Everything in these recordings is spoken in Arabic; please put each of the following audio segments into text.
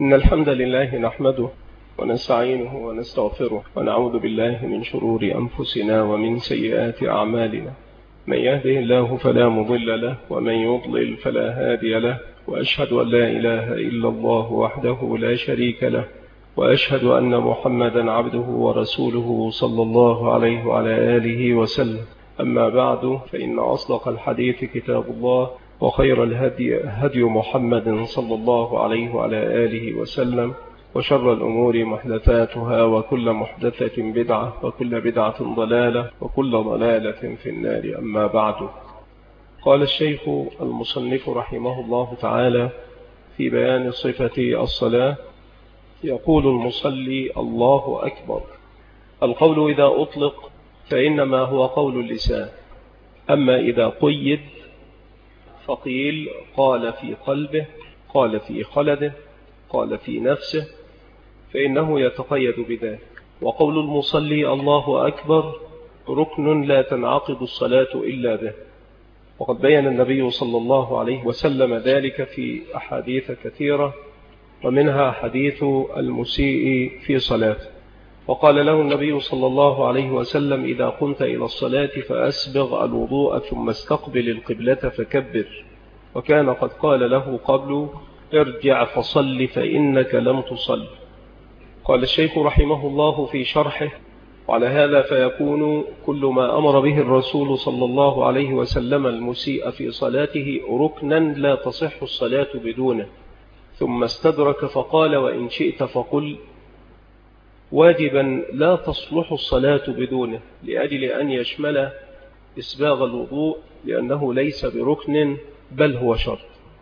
إن الحمد لله نحمده ونستعينه ونستغفره ونعوذ بالله من شرور أنفسنا ومن سيئات أعمالنا. من يهده الله فلا مضل له ومن يضلل فلا هادي له، وأشهد أن لا إله إلا الله وحده لا شريك له، وأشهد أن محمدا عبده ورسوله صلى الله عليه وعلى آله وسلم. أما بعد، فإن أصدق الحديث كتاب الله، وخير الهدي هدي محمد صلى الله عليه وعلى آله وسلم، وشر الأمور محدثاتها، وكل محدثة بدعة، وكل بدعة ضلالة، وكل ضلالة في النار. أما بعد، قال الشيخ المصنف رحمه الله تعالى في بيان صفة الصلاة، يقول المصلي: الله أكبر. القول إذا أطلق فإنما هو قول اللسان، أما إذا قيد فقيل قال في قلبه، قال في خلده، قال في نفسه، فإنه يتقيد بذلك. وقول المصلي الله أكبر ركن لا تنعقد الصلاة إلا به، وقد بيّن النبي صلى الله عليه وسلم ذلك في أحاديث كثيرة، ومنها حديث المسيء في صلاته، وقال له النبي صلى الله عليه وسلم: إذا قمت إلى الصلاة فأسبغ الوضوء ثم استقبل القبلة فكبر. وكان قد قال له قبل: ارجع فصل فإنك لم تصل. قال الشيخ رحمه الله في شرحه: وعلى هذا فيكون كل ما أمر به الرسول صلى الله عليه وسلم المسيء في صلاته ركنا لا تصح الصلاة بدونه. ثم استدرك فقال: وإن شئت فقل واجبا لا تصلح الصلاة بدونه، لأجل أن يشمل إسباغ الوضوء، لأنه ليس بركن بل هو شرط.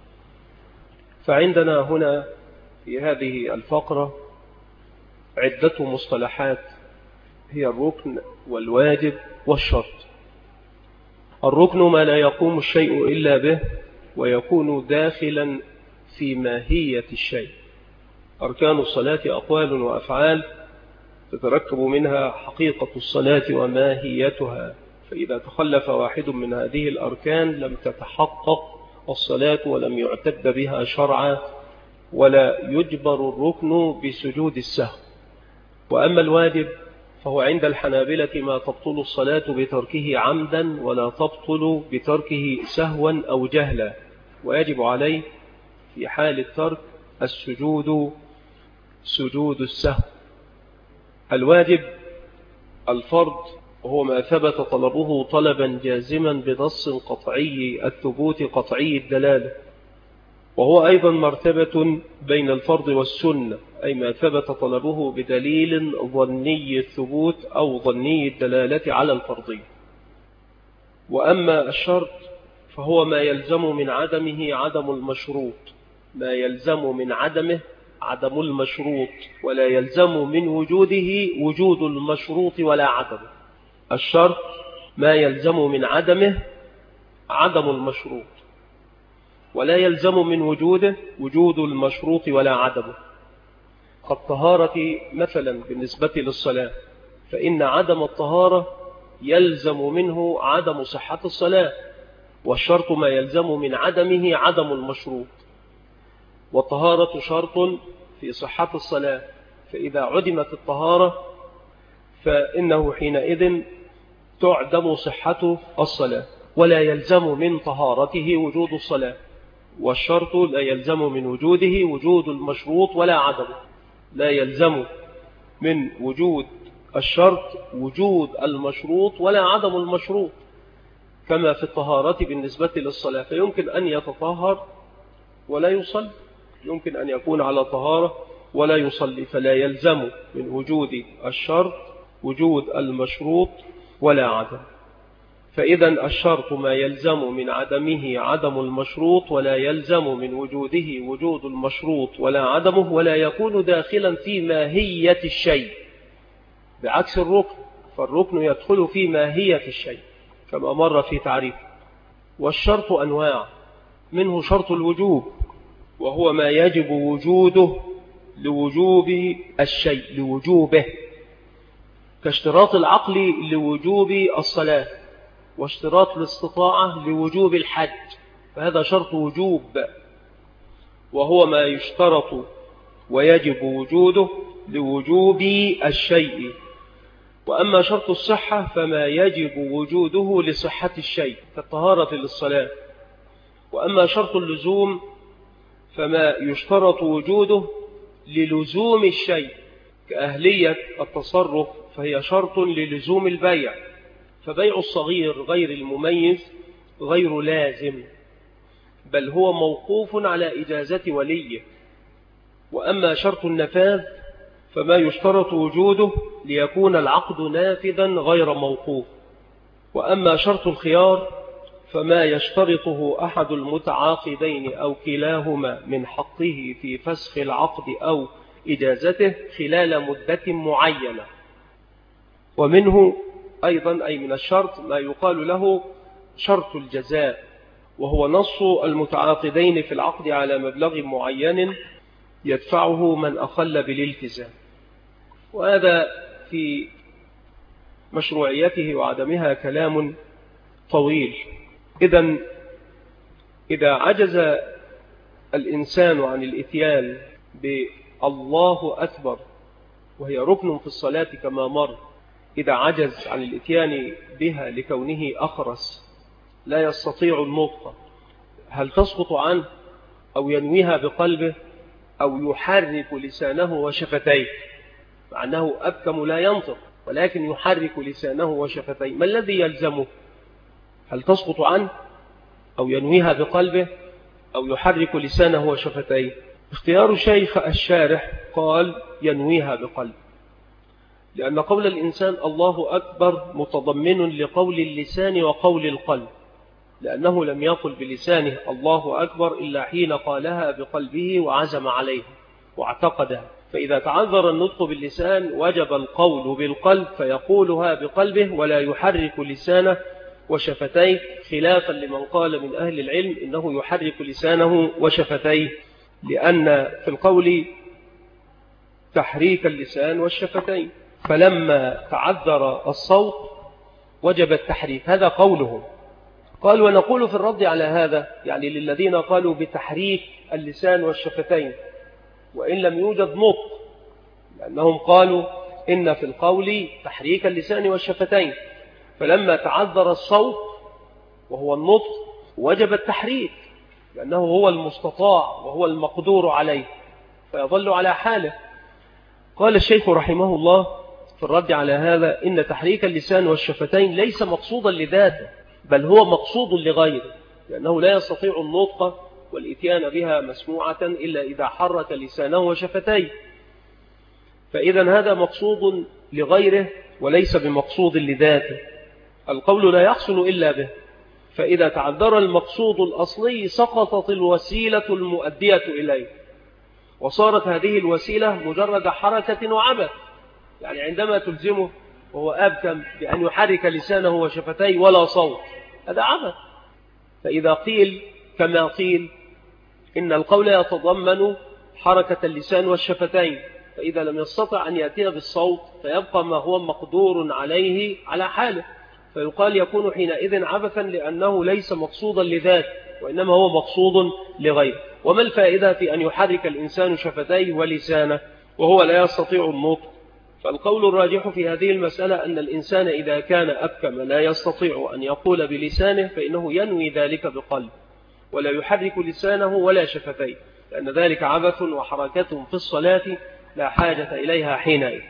فعندنا هنا في هذه الفقرة عدة مصطلحات هي الركن والواجب والشرط. الركن ما لا يقوم الشيء إلا به، ويكون داخلا في ماهية الشيء. أركان الصلاة أقوال وأفعال تتركب منها حقيقة الصلاة وماهيتها، فإذا تخلف واحد من هذه الأركان لم تتحقق الصلاة ولم يعتد بها شرعا، ولا يجبر الركن بسجود السهو. وأما الواجب فهو عند الحنابلة ما تبطل الصلاة بتركه عمدا، ولا تبطل بتركه سهوا أو جهلا، ويجب عليه في حال الترك السجود سجود السهو. الواجب الفرض، وهو ما ثبت طلبه طلبا جازما بنص قطعي الثبوت قطعي الدلالة، وهو أيضا مرتبة بين الفرض والسنة، أي ما ثبت طلبه بدليل ظني الثبوت أو ظني الدلالة على الفرضية. وأما الشرط فهو ما يلزم من عدمه عدم المشروط، ما يلزم من عدمه عدم المشروط، ولا يلزم من وجوده وجود المشروط ولا عدمه. الشرط ما يلزم من عدمه عدم المشروط، ولا يلزم من وجوده وجود المشروط ولا عدمه. كالطهارة مثلا بالنسبة للصلاة، فإن عدم الطهارة يلزم منه عدم صحة الصلاة، والشرط ما يلزم من عدمه عدم المشروط. والطهارة شرط في صحة الصلاة، فإذا عدمت الطهارة فإنه حينئذ تعدم صحة الصلاة، ولا يلزم من طهارته وجود الصلاة. والشرط لا يلزم من وجوده وجود المشروط ولا عدمه، لا يلزم من وجود الشرط وجود المشروط ولا عدم المشروط، كما في الطهارة بالنسبة للصلاة. فيمكن أن يتطهر ولا يصلي، يمكن أن يكون على طهارة ولا يصلي، فلا يلزم من وجود الشرط وجود المشروط ولا عدم. فإذا الشرط ما يلزم من عدمه عدم المشروط، ولا يلزم من وجوده وجود المشروط ولا عدمه، ولا يكون داخلا في ماهية الشيء، بعكس الركن، فالركن يدخل في ماهية الشيء كما مر في تعريف. والشرط أنواع، منه شرط الوجوب، وهو ما يجب وجوده لوجوب الشيء لوجوبه، كاشتراط العقل لوجوب الصلاة، واشتراط الاستطاعة لوجوب الحج، فهذا شرط وجوب، وهو ما يشترط ويجب وجوده لوجوب الشيء. وأما شرط الصحة فما يجب وجوده لصحة الشيء كالطهارة للصلاة. وأما شرط اللزوم فما يشترط وجوده للزوم الشيء كأهلية التصرف، فهي شرط للزوم البيع، فبيع الصغير غير المميز غير لازم، بل هو موقوف على إجازة وليه. وأما شرط النفاذ فما يشترط وجوده ليكون العقد نافذا غير موقوف. وأما شرط الخيار فما يشترطه أحد المتعاقدين أو كلاهما من حقه في فسخ العقد أو إجازته خلال مدة معينة. ومنه أيضا أي من الشرط ما يقال له شرط الجزاء، وهو نص المتعاقدين في العقد على مبلغ معين يدفعه من أخل بالالتزام. وهذا في مشروعيته وعدمها كلام طويل. إذا عجز الإنسان عن الإتيان بالله أكبر وهي ركن في الصلاة كما مر، إذا عجز عن الإتيان بها لكونه أخرس لا يستطيع النطق، هل تسقط عنه أو ينويها بقلبه أو يحرك لسانه وشفتيه، مع أنه أبكم لا ينطق ولكن يحرك لسانه وشفتيه، ما الذي يلزمه؟ هل تسقط عنه أو ينويها بقلبه أو يحرك لسانه وشفتيه؟ اختيار شيخ الشارح قال ينويها بقلبه، لأن قول الإنسان الله أكبر متضمن لقول اللسان وقول القلب، لأنه لم يقل بلسانه الله أكبر إلا حين قالها بقلبه وعزم عليها واعتقدها. فإذا تعذر النطق باللسان وجب القول بالقلب فيقولها بقلبه ولا يحرك لسانه وشفتيه، خلافا لمن قال من أهل العلم إنه يحرك لسانه وشفتيه، لأن في القول تحريك اللسان والشفتين، فلما تعذر الصوت وجب التحريك. هذا قوله. قال ونقول في الرد على هذا يعني للذين قالوا بتحريك اللسان والشفتين وإن لم يوجد نطق، لأنهم قالوا إن في القول تحريك اللسان والشفتين، فلما تعذر الصوت وهو النطق وجب التحريك لأنه هو المستطاع وهو المقدور عليه فيظل على حاله. قال الشيخ رحمه الله في الرد على هذا إن تحريك اللسان والشفتين ليس مقصودا لذاته بل هو مقصود لغيره، لأنه لا يستطيع النطق والإتيان بها مسموعة إلا إذا حرك لسانه وشفتيه، فإذا هذا مقصود لغيره وليس بمقصود لذاته. القول لا يحصل إلا به، فإذا تعذر المقصود الأصلي سقطت الوسيلة المؤدية إليه وصارت هذه الوسيلة مجرد حركة وعبث. يعني عندما تلزمه وهو أبكم بأن يحرك لسانه وشفتيه ولا صوت، هذا عبث. فإذا قيل كما قيل إن القول يتضمن حركة اللسان والشفتين، فإذا لم يستطع أن يأتي بالصوت فيبقى ما هو مقدور عليه على حاله، فيقال يكون حينئذ عبثا لأنه ليس مقصودا لذاته وإنما هو مقصود لغيره. وما الفائدة في أن يحرك الإنسان شفتيه ولسانه وهو لا يستطيع النطق؟ فالقول الراجح في هذه المسألة أن الإنسان إذا كان أبكم لا يستطيع أن يقول بلسانه فإنه ينوي ذلك بقلب ولا يحرك لسانه ولا شفتيه، لأن ذلك عبث وحركة في الصلاة لا حاجة إليها حينئذ.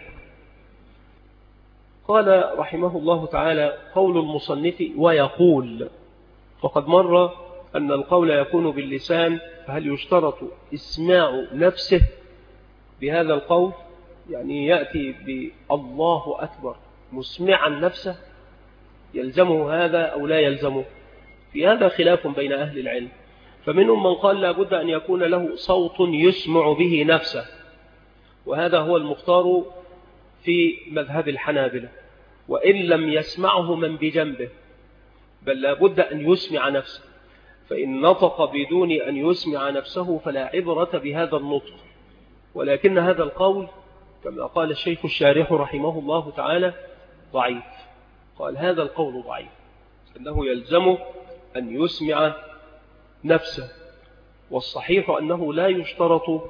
قال رحمه الله تعالى قول المصنف ويقول، وقد مر أن القول يكون باللسان، فهل يشترط إسماع نفسه بهذا القول؟ يعني يأتي بالله أكبر مسمعا نفسه، يلزمه هذا أو لا يلزمه؟ في هذا خلاف بين أهل العلم، فمنهم من قال لا بد أن يكون له صوت يسمع به نفسه، وهذا هو المختار في مذهب الحنابلة، وإن لم يسمعه من بجنبه، بل لا بد أن يسمع نفسه، فإن نطق بدون أن يسمع نفسه فلا عبرة بهذا النطق. ولكن هذا القول كما قال الشيخ الشارح رحمه الله تعالى ضعيف. قال هذا القول ضعيف، أنه يلزم أن يسمع نفسه، والصحيح أنه لا يشترط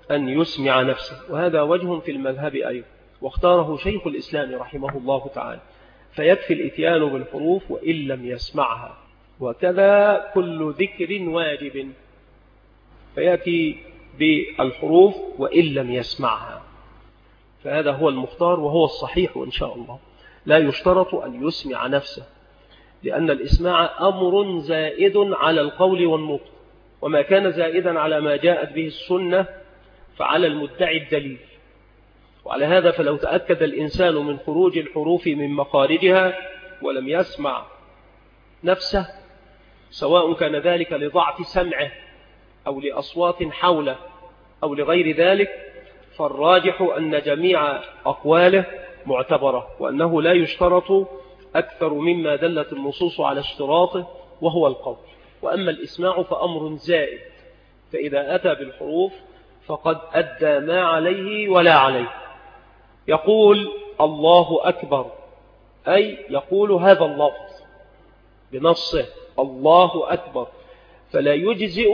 أن يسمع نفسه، وهذا وجه في المذهب أيضا، واختاره شيخ الإسلام رحمه الله تعالى، فيكفي الإتيان بالحروف وإن لم يسمعها، وكذا كل ذكر واجب فيأتي بالحروف وإن لم يسمعها، فهذا هو المختار وهو الصحيح إن شاء الله. لا يشترط أن يسمع نفسه، لأن الإسماع أمر زائد على القول والنطق، وما كان زائدا على ما جاءت به السنة فعلى المدعي الدليل. وعلى هذا فلو تأكد الإنسان من خروج الحروف من مخارجها ولم يسمع نفسه، سواء كان ذلك لضعف سمعه أو لأصوات حوله أو لغير ذلك، فالراجح أن جميع أقواله معتبرة، وأنه لا يشترط أكثر مما دلت النصوص على اشتراطه وهو القول. وأما الإسماع فأمر زائد، فإذا أتى بالحروف فقد أدى ما عليه ولا عليه. يقول الله أكبر، أي يقول هذا اللفظ بنصه الله أكبر، فلا يجزئ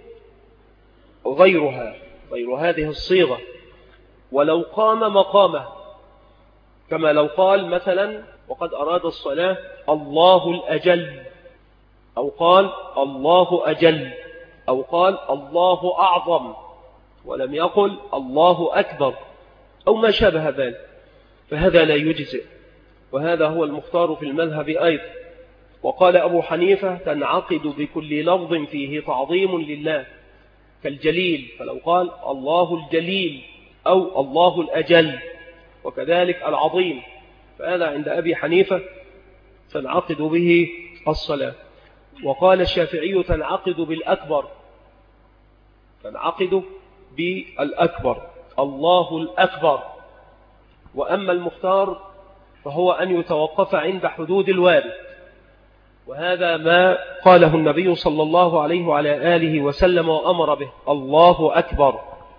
غيرها، غير هذه الصيغة، ولو قام مقامه، كما لو قال مثلا وقد أراد الصلاة الله الأجل، أو قال الله أجل، أو قال الله أعظم، ولم يقل الله أكبر أو ما شابه ذلك، فهذا لا يجزئ، وهذا هو المختار في المذهب أيضا. وقال أبو حنيفة تنعقد بكل لفظ فيه تعظيم لله كالجليل، فلو قال الله الجليل أو الله الأجل، وكذلك العظيم، فهذا عند أبي حنيفة تنعقد به الصلاة. وقال الشافعي تنعقد بالأكبر، تنعقد بالأكبر الله الأكبر. وأما المختار فهو أن يتوقف عند حدود الوارد، وهذا ما قاله النبي صلى الله عليه وعلى آله وسلم وأمر به الله أكبر،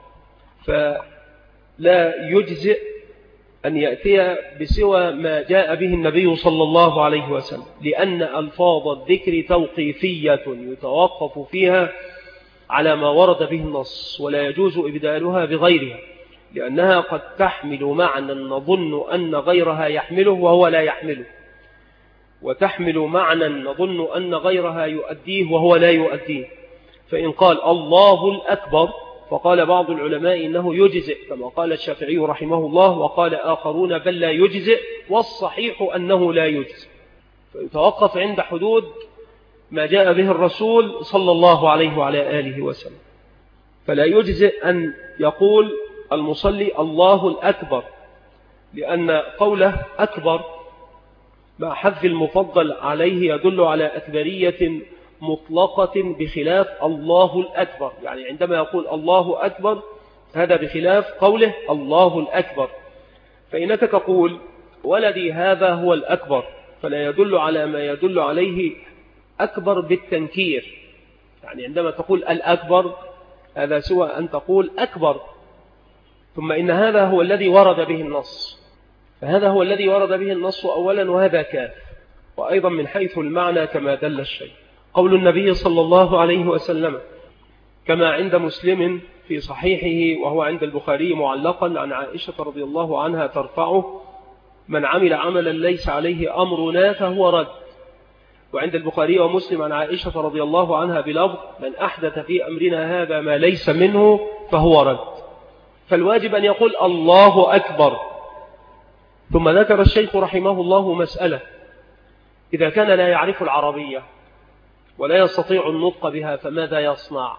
فلا يجزئ أن يأتي بسوى ما جاء به النبي صلى الله عليه وسلم، لأن ألفاظ الذكر توقيفية يتوقف فيها على ما ورد به النص، ولا يجوز إبدالها بغيرها، لأنها قد تحمل معنى نظن أن غيرها يحمله وهو لا يحمله، وتحمل معنى نظن أن غيرها يؤديه وهو لا يؤديه. فإن قال الله الأكبر فقال بعض العلماء إنه يجزئ كما قال الشافعي رحمه الله، وقال آخرون بل لا يجزئ، والصحيح أنه لا يجزئ، فيتوقف عند حدود ما جاء به الرسول صلى الله عليه وعلى آله وسلم. فلا يجزئ أن يقول المصلي الله الأكبر، لأن قوله أكبر مع حذف المفضل عليه يدل على أكبرية مطلقة بخلاف الله الأكبر، يعني عندما يقول الله أكبر هذا بخلاف قوله الله الأكبر. فإنك تقول ولدي هذا هو الأكبر، فلا يدل على ما يدل عليه أكبر بالتنكير، يعني عندما تقول الأكبر هذا سوى أن تقول أكبر، ثم إن هذا هو الذي ورد به النص، فهذا هو الذي ورد به النص أولا، وهذا كاف. وأيضا من حيث المعنى كما دل الشيء قول النبي صلى الله عليه وسلم كما عند مسلم في صحيحه، وهو عند البخاري معلقا عن عائشة رضي الله عنها ترفعه: من عمل عملا ليس عليه أمرنا فهو رد. وعند البخاري ومسلم عن عائشة رضي الله عنها بلفظ: من أحدث في أمرنا هذا ما ليس منه فهو رد. فالواجب أن يقول الله أكبر. ثم ذكر الشيخ رحمه الله مسألة: إذا كان لا يعرف العربية ولا يستطيع النطق بها فماذا يصنع؟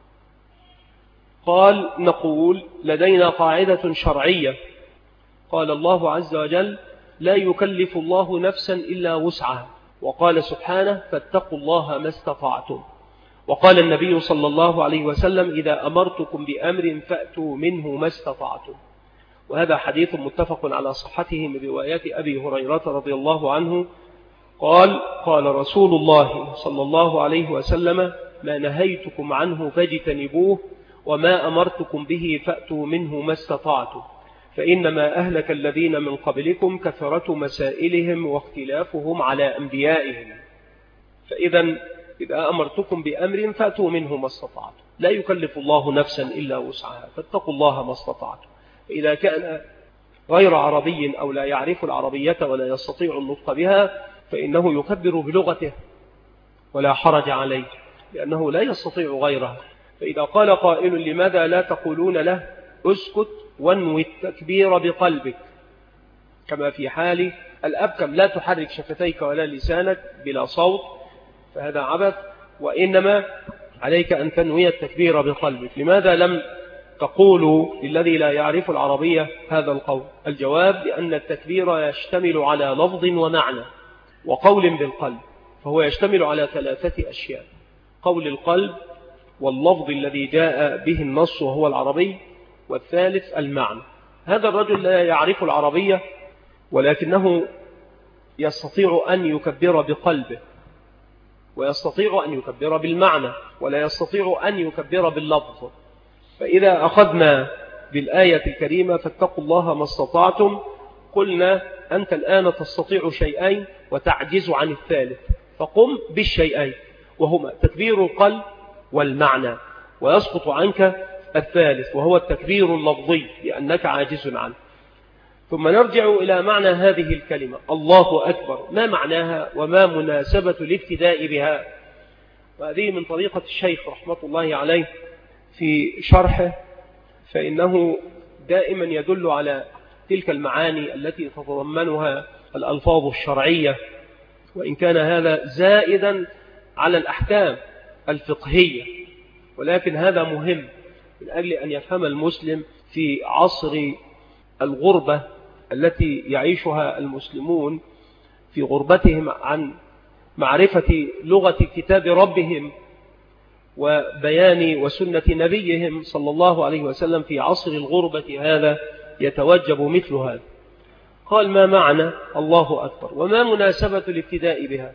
قال: نقول لدينا قاعدة شرعية، قال الله عز وجل: لا يكلف الله نفسا إلا وسعها، وقال سبحانه: فاتقوا الله ما استطعتم، وقال النبي صلى الله عليه وسلم: إذا أمرتكم بأمر فأتوا منه ما استطعتم. وهذا حديث متفق على صحته من روايات أبي هريرة رضي الله عنه قال: قال رسول الله صلى الله عليه وسلم: ما نهيتكم عنه فاجتنبوه، وما أمرتكم به فأتوا منه ما استطعتم، فإنما أهلك الذين من قبلكم كثرة مسائلهم واختلافهم على أنبيائهم. فإذا إذا أمرتكم بأمر فأتوا منه ما استطعتم. لا يكلف الله نفسا إلا وسعها، فاتقوا الله ما استطعتم. إذا كان غير عربي أو لا يعرف العربية ولا يستطيع النطق بها فإنه يكبر بلغته ولا حرج عليه، لأنه لا يستطيع غيرها. فإذا قال قائل لماذا لا تقولون له اسكت وانوي التكبير بقلبك، كما في حال الأبكم لا تحرك شفتيك ولا لسانك بلا صوت، فهذا عبث، وإنما عليك أن تنوي التكبير بقلبك. لماذا لم تقولوا للذي لا يعرف العربية هذا القول؟ الجواب لأن التكبير يشتمل على لفظ ومعنى وقول بالقلب، فهو يشتمل على 3 أشياء: قول القلب، واللفظ الذي جاء به النص وهو العربي، والثالث المعنى. هذا الرجل لا يعرف العربية ولكنه يستطيع أن يكبر بقلبه، ويستطيع أن يكبر بالمعنى، ولا يستطيع أن يكبر باللفظ. فإذا أخذنا بالآية الكريمة فاتقوا الله ما استطعتم، قلنا أنت الآن تستطيع شيئين وتعجز عن الثالث، فقم بالشيئين وهما تكبير القلب والمعنى، ويسقط عنك الثالث وهو التكبير اللفظي لأنك عاجز عنه. ثم نرجع إلى معنى هذه الكلمة الله أكبر، ما معناها وما مناسبة الابتداء بها؟ وهذه من طريقة الشيخ رحمة الله عليه في شرحه، فإنه دائما يدل على تلك المعاني التي تتضمنها الألفاظ الشرعية، وإن كان هذا زائدا على الأحكام الفقهية، ولكن هذا مهم من أجل أن يفهم المسلم في عصر الغربة التي يعيشها المسلمون في غربتهم عن معرفة لغة كتاب ربهم وبيان وسنة نبيهم صلى الله عليه وسلم. في عصر الغربة هذا يتوجب مثل هذا. قال ما معنى الله أكبر وما مناسبة الابتداء بها؟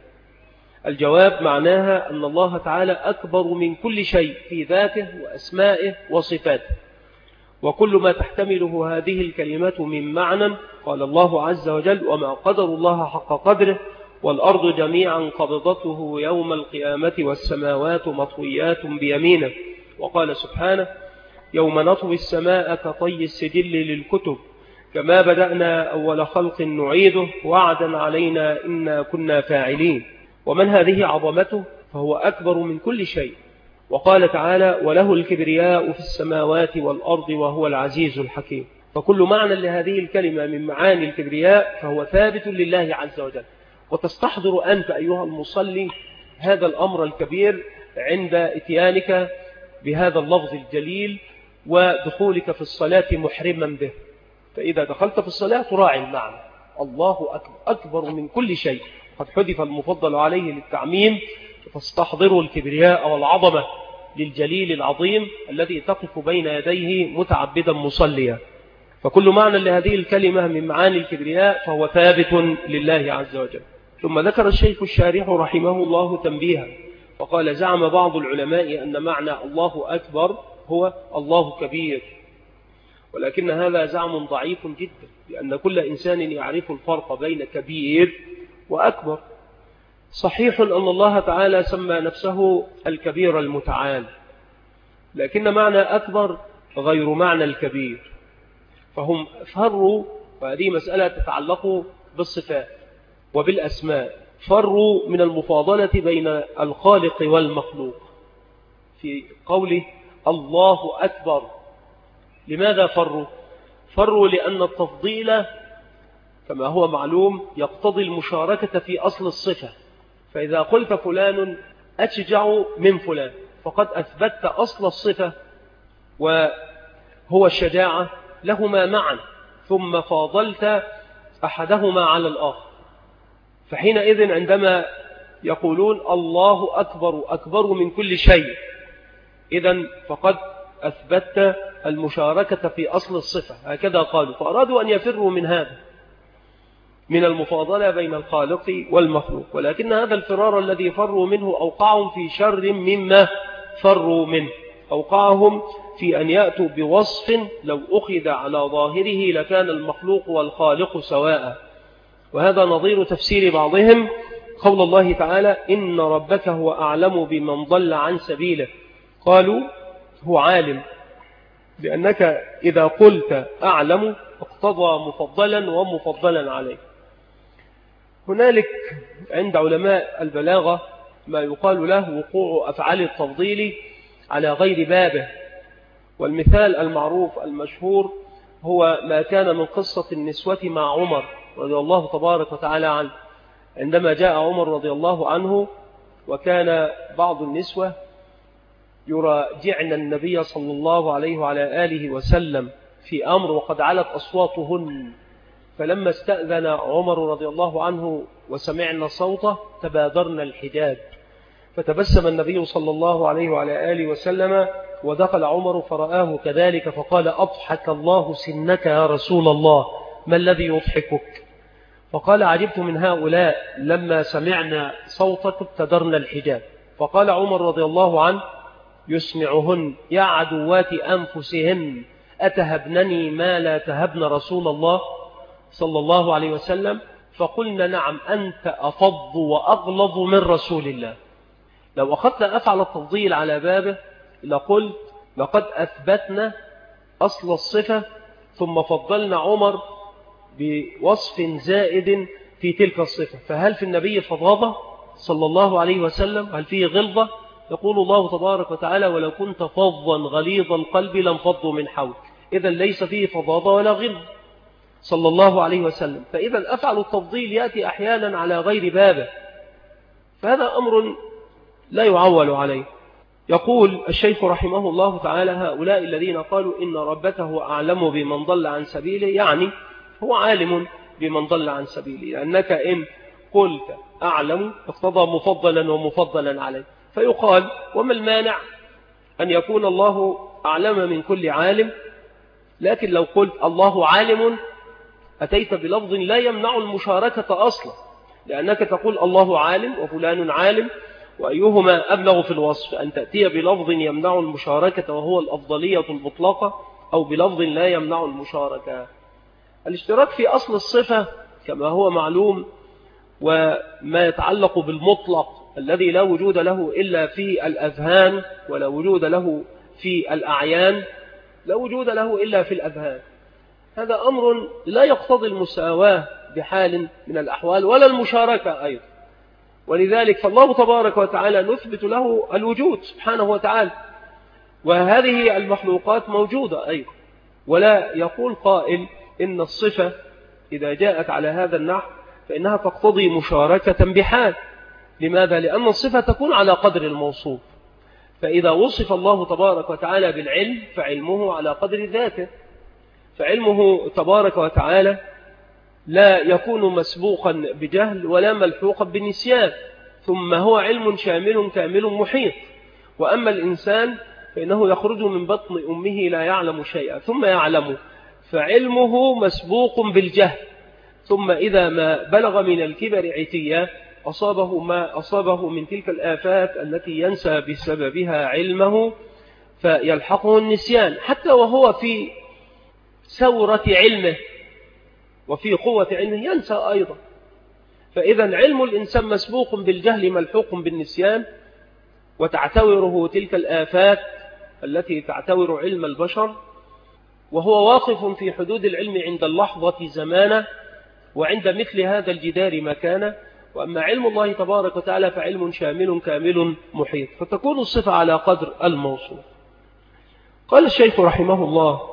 الجواب معناها أن الله تعالى أكبر من كل شيء في ذاته وأسمائه وصفاته، وكل ما تحتمله هذه الكلمات من معنى. قال الله عز وجل وما قدر الله حق قدره والأرض جميعا قبضته يوم القيامة والسماوات مطويات بيمينه. وقال سبحانه يوم نطوي السماء كطي السجل للكتب كما بدأنا أول خلق نعيده وعدا علينا إنا كنا فاعلين. ومن هذه عظمته فهو أكبر من كل شيء. وقال تعالى وله الكبرياء في السماوات والأرض وهو العزيز الحكيم. فكل معنى لهذه الكلمة من معاني الكبرياء فهو ثابت لله عز وجل. وتستحضر أنت أيها المصلي هذا الأمر الكبير عند إتيانك بهذا اللفظ الجليل ودخولك في الصلاة محرما به. فإذا دخلت في الصلاة تراعي المعنى الله أكبر أكبر من كل شيء، قد حذف المفضل عليه للتعميم، فتستحضر الكبرياء والعظمة للجليل العظيم الذي تقف بين يديه متعبدا مصليا. فكل معنى لهذه الكلمة من معاني الكبرياء فهو ثابت لله عز وجل. ثم ذكر الشيخ الشارح رحمه الله تنبيها وقال زعم بعض العلماء أن معنى الله أكبر هو الله كبير، ولكن هذا زعم ضعيف جدا، لأن كل إنسان يعرف الفرق بين كبير وأكبر. صحيح أن الله تعالى سمى نفسه الكبير المتعال، لكن معنى أكبر غير معنى الكبير، فهم فروا، وهذه مسألة تتعلق بالصفات وبالأسماء، فروا من المفاضلة بين الخالق والمخلوق في قوله الله أكبر. لماذا فروا؟ فروا لأن التفضيل كما هو معلوم يقتضي المشاركة في أصل الصفة. فإذا قلت فلان أشجع من فلان فقد أثبتت أصل الصفة وهو الشجاعة لهما معا، ثم فاضلت أحدهما على الآخر. فحينئذ عندما يقولون الله أكبر أكبر من كل شيء، إذن فقد أثبتت المشاركة في أصل الصفة، هكذا قالوا. فأرادوا أن يفروا من هذا، من المفاضلة بين الخالق والمخلوق، ولكن هذا الفرار الذي فروا منه أوقعهم في شر مما فروا منه، أوقعهم في أن يأتوا بوصف لو أخذ على ظاهره لكان المخلوق والخالق سواء. وهذا نظير تفسير بعضهم قول الله تعالى إن ربك هو أعلم بمن ضل عن سبيله. قالوا هو عالم، لأنك إذا قلت أعلم اقتضى مفضلا ومفضلا عليه. هنالك عند علماء البلاغة ما يقال له وقوع أفعال التفضيل على غير بابه، والمثال المعروف المشهور هو ما كان من قصة النسوة مع عمر رضي الله تبارك وتعالى عنه، عندما جاء عمر رضي الله عنه وكان بعض النسوة يراجعن النبي صلى الله عليه وعلى آله وسلم في أمر وقد علت أصواتهن، فلما استأذن عمر رضي الله عنه وسمعنا صوته تبادرنا الحجاب، فتبسم النبي صلى الله عليه وعلى آله وسلم ودخل عمر فرآه كذلك فقال: أضحك الله سنك يا رسول الله، ما الذي يضحكك؟ فقال: عجبت من هؤلاء لما سمعنا صوتك ابتدرنا الحجاب. فقال عمر رضي الله عنه يسمعهن: يا عدوات أنفسهن أتهبنني ما لا تهبن رسول الله صلى الله عليه وسلم؟ فقلنا: نعم، أنت أفض وأغلظ من رسول الله. لو أخذت أفعل التفضيل على بابه لقلت لقد أثبتنا أصل الصفة ثم فضلنا عمر بوصف زائد في تلك الصفة، فهل في النبي فضاضة صلى الله عليه وسلم؟ هل فيه غلظة؟ يقول الله تبارك وتعالى: ولو كنت فظا غليظ القلب لانفضوا من حولك. إذا ليس فيه فضاضة ولا غلظ صلى الله عليه وسلم. فإذا أفعل التفضيل يأتي أحيانا على غير بابه، فهذا أمر لا يعول عليه. يقول الشيخ رحمه الله تعالى: هؤلاء الذين قالوا إن ربته أعلم بمن ضل عن سبيله، يعني هو عالم بمن ضل عن سبيله، لأنك إن قلت أعلم اقتضى مفضلا ومفضلا عليه. فيقال: وما المانع أن يكون الله أعلم من كل عالم؟ لكن لو قلت الله عالم أتيت بلفظ لا يمنع المشاركة أصلا، لأنك تقول الله عالم وفلان عالم، وأيهما أبلغ في الوصف، أن تأتي بلفظ يمنع المشاركة وهو الأفضلية المطلقة، أو بلفظ لا يمنع المشاركة. الاشتراك في أصل الصفة كما هو معلوم، وما يتعلق بالمطلق الذي لا وجود له إلا في الأذهان ولا وجود له في الأعيان، لا وجود له إلا في الأذهان، هذا أمر لا يقتضي المساواة بحال من الأحوال ولا المشاركة أيضا. ولذلك فالله تبارك وتعالى نثبت له الوجود سبحانه وتعالى، وهذه المخلوقات موجودة أيضا، ولا يقول قائل إن الصفة إذا جاءت على هذا النحو فإنها تقتضي مشاركة بحال. لماذا؟ لأن الصفة تكون على قدر الموصوف، فإذا وصف الله تبارك وتعالى بالعلم فعلمه على قدر ذاته، فعلمه تبارك وتعالى لا يكون مسبوقا بجهل ولا ملحوقا بالنسيان، ثم هو علم شامل كامل محيط. وأما الإنسان فإنه يخرج من بطن أمه لا يعلم شيئا ثم يعلمه، فعلمه مسبوق بالجهل، ثم إذا ما بلغ من الكبر عتيا أصابه ما أصابه من تلك الآفات التي ينسى بسببها علمه فيلحقه النسيان، حتى وهو في ثورة علمه وفي قوة علمه ينسى أيضا. فإذا علم الإنسان مسبوق بالجهل ملحوق بالنسيان، وتعتوره تلك الآفات التي تعتور علم البشر، وهو واقف في حدود العلم عند اللحظة زمانه وعند مثل هذا الجدار مكانه. وأما علم الله تبارك وتعالى فعلم شامل كامل محيط، فتكون الصفة على قدر الموصوف. قال الشيخ رحمه الله: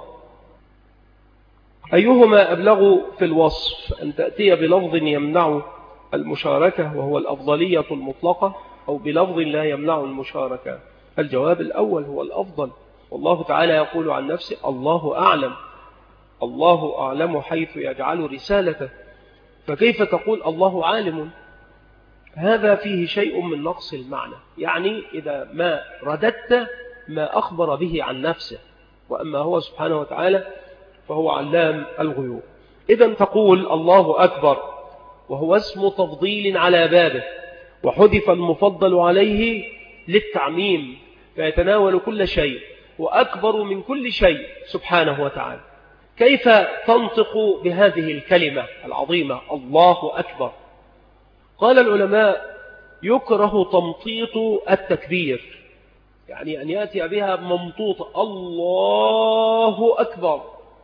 أيهما أبلغ في الوصف، أن تأتي بلفظ يمنع المشاركة وهو الأفضلية المطلقة، أو بلفظ لا يمنع المشاركة؟ الجواب الأول هو الأفضل، والله تعالى يقول عن نفسه: الله أعلم، الله أعلم حيث يجعل رسالته، فكيف تقول الله عالم؟ هذا فيه شيء من نقص المعنى، يعني إذا ما رددت ما أخبر به عن نفسه، وأما هو سبحانه وتعالى فهو علام الغيوب. إذن تقول الله أكبر وهو اسم تفضيل على بابه، وحذف المفضل عليه للتعميم فيتناول كل شيء، وأكبر من كل شيء سبحانه وتعالى. كيف تنطق بهذه الكلمة العظيمة الله أكبر؟ قال العلماء: يكره تمطيط التكبير، يعني أن يأتي بها ممطوطة الله أكبر،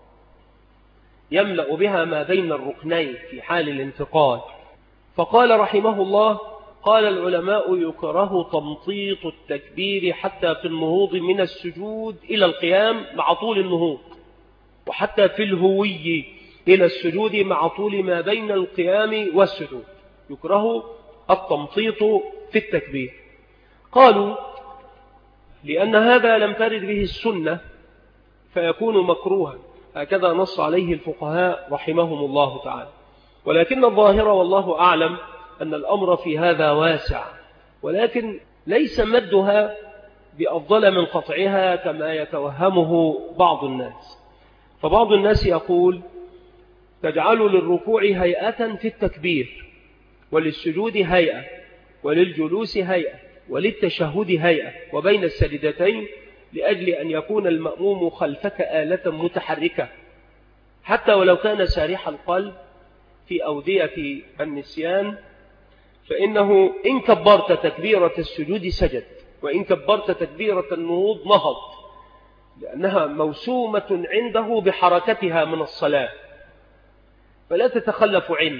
يملأ بها ما بين الركنين في حال الانتقال. فقال رحمه الله: قال العلماء: يكره تمطيط التكبير حتى في النهوض من السجود إلى القيام مع طول النهوض، وحتى في الهوي إلى السجود مع طول ما بين القيام والسجود، يكره التمطيط في التكبير. قالوا: لأن هذا لم ترد به السنة فيكون مكروها، هكذا نص عليه الفقهاء رحمهم الله تعالى. ولكن الظاهر والله أعلم أن الأمر في هذا واسع، ولكن ليس مدها بأفضل من قطعها كما يتوهمه بعض الناس. فبعض الناس يقول: تجعل للركوع هيئة في التكبير، وللسجود هيئة، وللجلوس هيئة، وللتشهد هيئة، وبين السجدتين لأجل أن يكون المأموم خلفك آلة متحركة، حتى ولو كان سارح القلب في أودية النسيان، فإنه إن كبرت تكبيرة السجود سجد، وإن كبرت تكبيرة النهوض نهض، لأنها موسومة عنده بحركتها من الصلاة، فلا تتخلف عنه.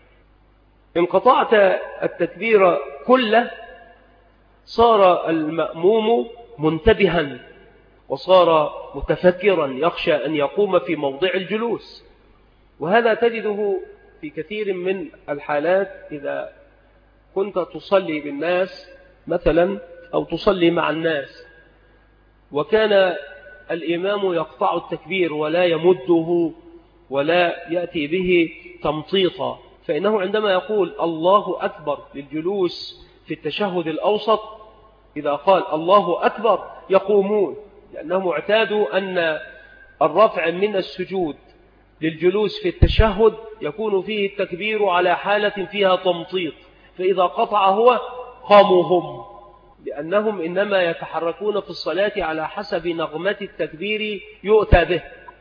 إن قطعت التكبير كله صار المأموم منتبها، وصار متفكرا يخشى أن يقوم في موضع الجلوس. وهذا تجده في كثير من الحالات إذا كنت تصلي بالناس مثلا أو تصلي مع الناس، وكان الإمام يقطع التكبير ولا يمده ولا يأتي به تمطيطا، فإنه عندما يقول الله أكبر للجلوس في التشهد الأوسط، إذا قال الله أكبر يقومون، لأنهم اعتادوا أن الرفع من السجود للجلوس في التشهد يكون فيه التكبير على حالة فيها تمطيط، فإذا قطع هو قاموا هم، لأنهم إنما يتحركون في الصلاة على حسب نغمة التكبير يؤتى به.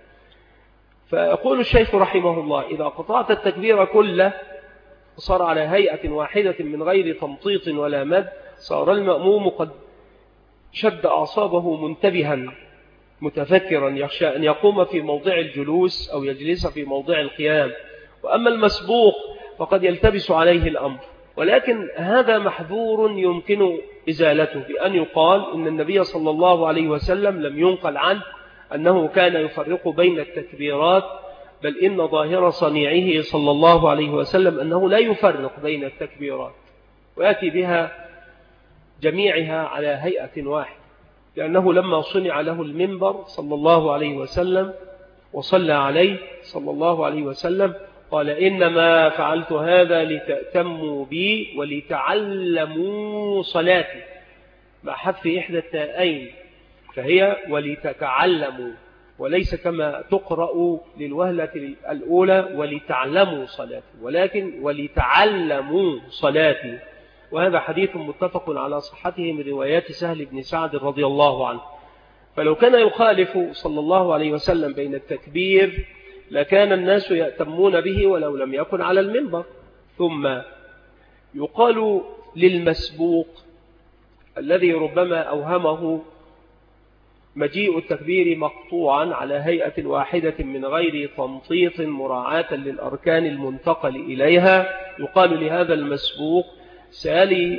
فيقول الشيخ رحمه الله: إذا قطعت التكبير كله صار على هيئة واحدة من غير تمطيط ولا مد، صار المأموم قد شد أعصابه منتبها متفكرا يخشى أن يقوم في موضع الجلوس أو يجلس في موضع القيام. وأما المسبوق فقد يلتبس عليه الأمر، ولكن هذا محذور يمكن إزالته بأن يقال إن النبي صلى الله عليه وسلم لم ينقل عنه أنه كان يفرق بين التكبيرات، بل إن ظاهر صنيعه صلى الله عليه وسلم أنه لا يفرق بين التكبيرات، ويأتي بها جميعها على هيئة واحدة، لأنه لما صنع له المنبر صلى الله عليه وسلم وصلى عليه صلى الله عليه وسلم قال: إنما فعلت هذا لتأتموا بي ولتعلموا صلاتي، مع حذف إحدى التاءين، فهي ولتتعلموا، وليس كما تقرأ للوهلة الأولى ولتعلموا صلاتي، ولكن ولتعلموا صلاتي. وهذا حديث متفق على صحته من روايات سهل بن سعد رضي الله عنه. فلو كان يخالف صلى الله عليه وسلم بين التكبير لكان الناس يأتمون به ولو لم يكن على المنبر. ثم يقال للمسبوق الذي ربما أوهمه مجيء التكبير مقطوعا على هيئة واحدة من غير تمطيط مراعاة للأركان المنتقل إليها، يقال لهذا المسبوق: سالي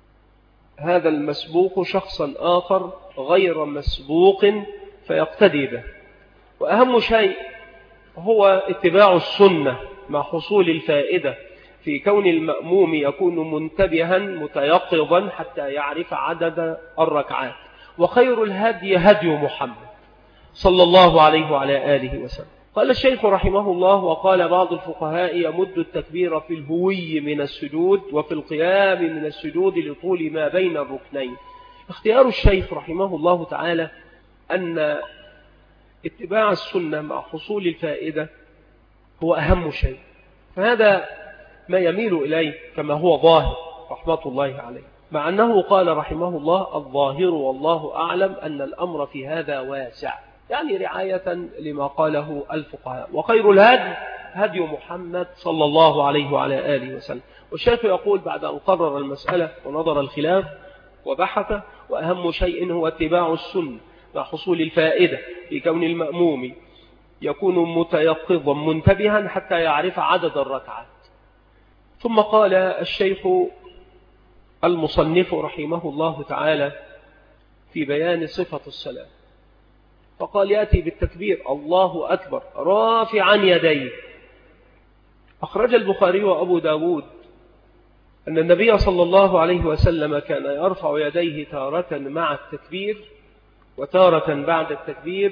هذا المسبوق شخصا آخر غير مسبوق فيقتدي به. وأهم شيء هو اتباع السنة مع حصول الفائدة في كون المأموم يكون منتبها متيقظا حتى يعرف عدد الركعات. وخير الهدي هدي محمد صلى الله عليه وعلى آله وسلم. قال الشيخ رحمه الله: وقال بعض الفقهاء: يمد التكبير في الهوي من السجود وفي القيام من السجود لطول ما بين الركنين. اختيار الشيخ رحمه الله تعالى أن اتباع السنة مع حصول الفائدة هو أهم شيء، فهذا ما يميل إليه كما هو ظاهر رحمة الله عليه، مع أنه قال رحمه الله: الظاهر والله أعلم أن الأمر في هذا واسع، يعني رعاية لما قاله الفقهاء. وخير الهدي هدي محمد صلى الله عليه وعلى آله وسلم. والشيخ يقول بعد أن قرر المسألة ونظر الخلاف: وبحث، وأهم شيء هو اتباع السنة مع حصول الفائدة في كون المأموم يكون متيقظا منتبها حتى يعرف عدد الركعات. ثم قال الشيخ المصنف رحمه الله تعالى في بيان صفة الصلاة، فقال يأتي بالتكبير الله أكبر رافعا يديه. أخرج البخاري وأبو داود أن النبي صلى الله عليه وسلم كان يرفع يديه تارة مع التكبير وتارة بعد التكبير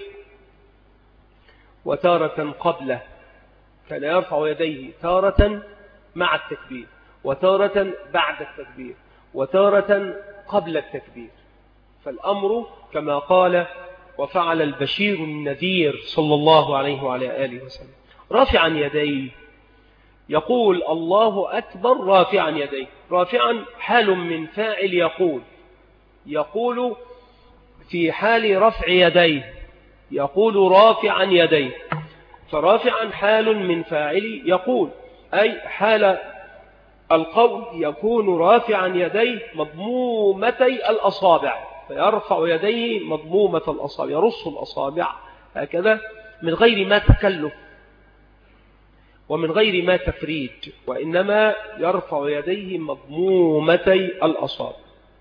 وتارة قبله. كان يرفع يديه تارة مع التكبير وتارة بعد التكبير وتارة قبل التكبير. فالأمر كما قال وفعل البشير النذير صلى الله عليه وعلى آله وسلم، رافعا يديه يقول الله أكبر رافعا يديه. رافعا حال من فاعل يقول في حال رفع يديه يقول رافعا يديه، فرافعا حال من فاعل يقول، أي حال القول يكون رافعا يديه مضمومتي الأصابع، فيرفع يديه مضمومة الأصابع، يرص الأصابع هكذا من غير ما تكلف ومن غير ما تفريج، وإنما يرفع يديه مضمومتي الأصابع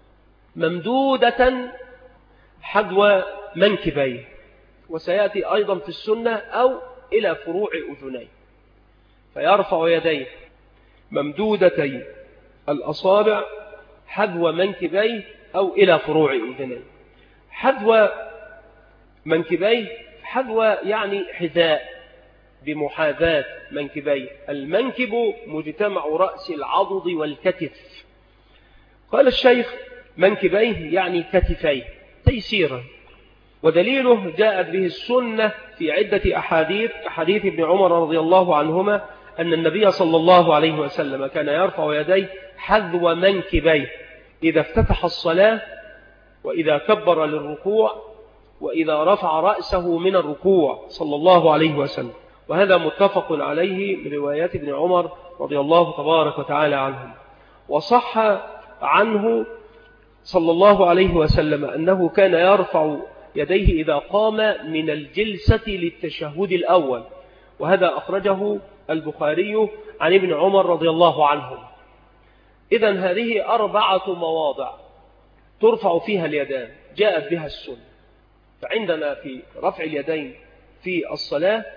ممدودة حذو منكبيه، وسيأتي أيضا في السنة أو إلى فروع أذنيه. فيرفع يديه ممدودتي الأصابع حذو منكبيه أو إلى فروع أذنيه. حذو منكبيه، حذو يعني حذاء بمحاذاة منكبيه. المنكب مجتمع رأس العضد والكتف. قال الشيخ منكبيه يعني كتفيه تيسيرا، ودليله جاءت به السنة في عدة أحاديث ابن عمر رضي الله عنهما أن النبي صلى الله عليه وسلم كان يرفع يديه حذو منكبيه إذا افتتح الصلاة وإذا كبر للركوع وإذا رفع رأسه من الركوع صلى الله عليه وسلم. وهذا متفق عليه من روايات ابن عمر رضي الله تبارك وتعالى عنهم. وصح عنه صلى الله عليه وسلم أنه كان يرفع يديه إذا قام من الجلسة للتشهد الأول، وهذا أخرجه البخاري عن ابن عمر رضي الله عنهم. إذن هذه 4 مواضع ترفع فيها اليدان جاءت بها السنة. فعندنا في رفع اليدين في الصلاة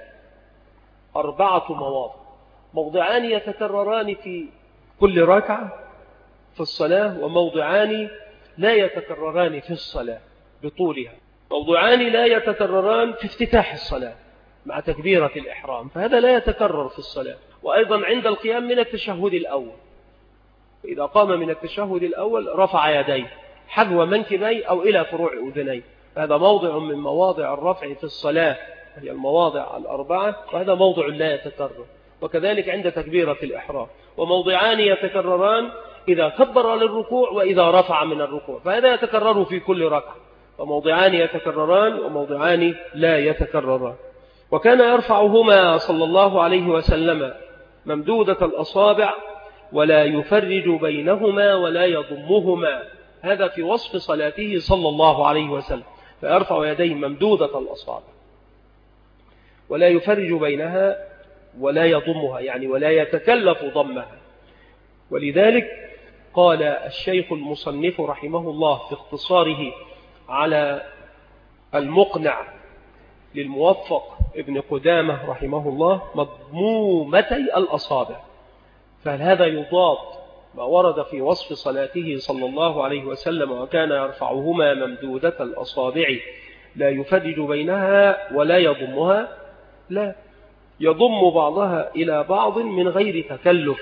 4 مواضع، موضعان يتكرران في كل ركعة في الصلاة، وموضعان لا يتكرران في الصلاة بطولها. موضوعان لا يتكرران في افتتاح الصلاة مع تكبيرة الإحرام، فهذا لا يتكرر في الصلاة. وأيضا عند القيام من التشهد الأول، إذا قام من التشهد الأول رفع يديه حذو منكبيه أو إلى فروع أذنيه. هذا موضع من مواضع الرفع في الصلاة، هي المواضع 4، وهذا موضع لا يتكرر. وكذلك عند تكبيرة الإحرام. وموضعان يتكرران إذا كبر للركوع وإذا رفع من الركوع، فهذا يتكرر في كل ركعة. وموضعان يتكرران وموضعان لا يتكرران. وكان يرفعهما صلى الله عليه وسلم ممدودة الأصابع ولا يفرج بينهما ولا يضمهما. هذا في وصف صلاته صلى الله عليه وسلم، فيرفع يديه ممدودة الأصابع ولا يفرج بينها ولا يضمها، يعني ولا يتكلف ضمها. ولذلك قال الشيخ المصنف رحمه الله في اختصاره على المقنع للموفق ابن قدامة رحمه الله مضمومتي الأصابع. فهل هذا يضاد ما ورد في وصف صلاته صلى الله عليه وسلم وكان يرفعهما ممدودة الأصابع لا يفرج بينها ولا يضمها؟ لا، يضم بعضها إلى بعض من غير تكلف.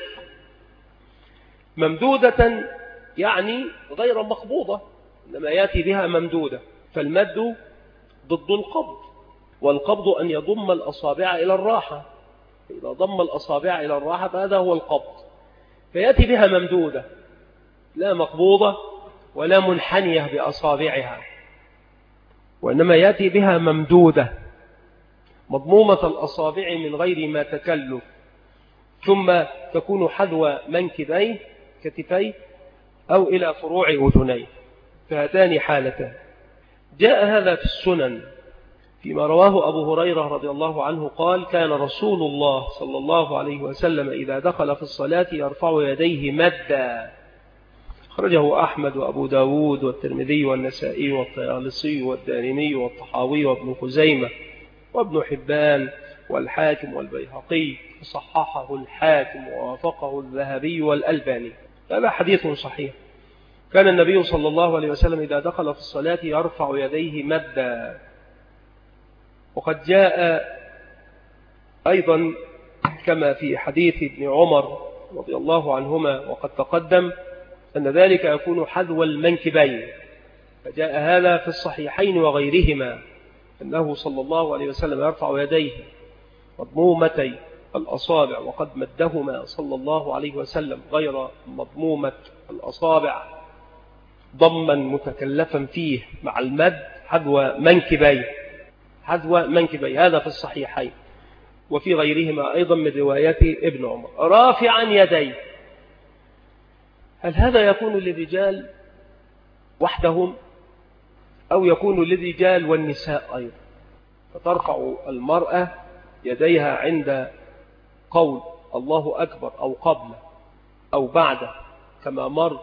ممدودة يعني غير مقبوضة، إنما يأتي بها ممدودة. فالمد ضد القبض، والقبض أن يضم الأصابع إلى الراحة، إذا ضم الأصابع إلى الراحة فهذا هو القبض. فيأتي بها ممدودة لا مقبوضة ولا منحنية بأصابعها، وإنما يأتي بها ممدودة مضمومة الأصابع من غير ما تكلف، ثم تكون حذو منكبيه كتفيه أو إلى فروع أذنيه. فهاتان حالتان. جاء هذا في السنن فيما رواه أبو هريرة رضي الله عنه قال: كان رسول الله صلى الله عليه وسلم إذا دخل في الصلاة يرفع يديه مدا. خرجه أحمد وأبو داود والترمذي والنسائي والطيالسي والدارمي والطحاوي وابن خزيمة وابن حبان والحاكم والبيهقي، صححه الحاكم ووافقه الذهبي والألباني. هذا حديث صحيح. كان النبي صلى الله عليه وسلم إذا دخل في الصلاة يرفع يديه مدا. وقد جاء أيضا كما في حديث ابن عمر رضي الله عنهما وقد تقدم أن ذلك يكون حذو المنكبين، فجاء هذا في الصحيحين وغيرهما أنه صلى الله عليه وسلم يرفع يديه مضمومتي الأصابع وقد مدهما صلى الله عليه وسلم غير مضمومة الأصابع ضما متكلفا فيه مع المد حذو منكبي. هذا في الصحيحين وفي غيرهما أيضا من رواية ابن عمر رافعا يديه. هل هذا يكون للرجال وحدهم أو يكون للرجال والنساء أيضا؟ فترفع المرأة يديها عند قول الله أكبر أو قبل أو بعد كما مر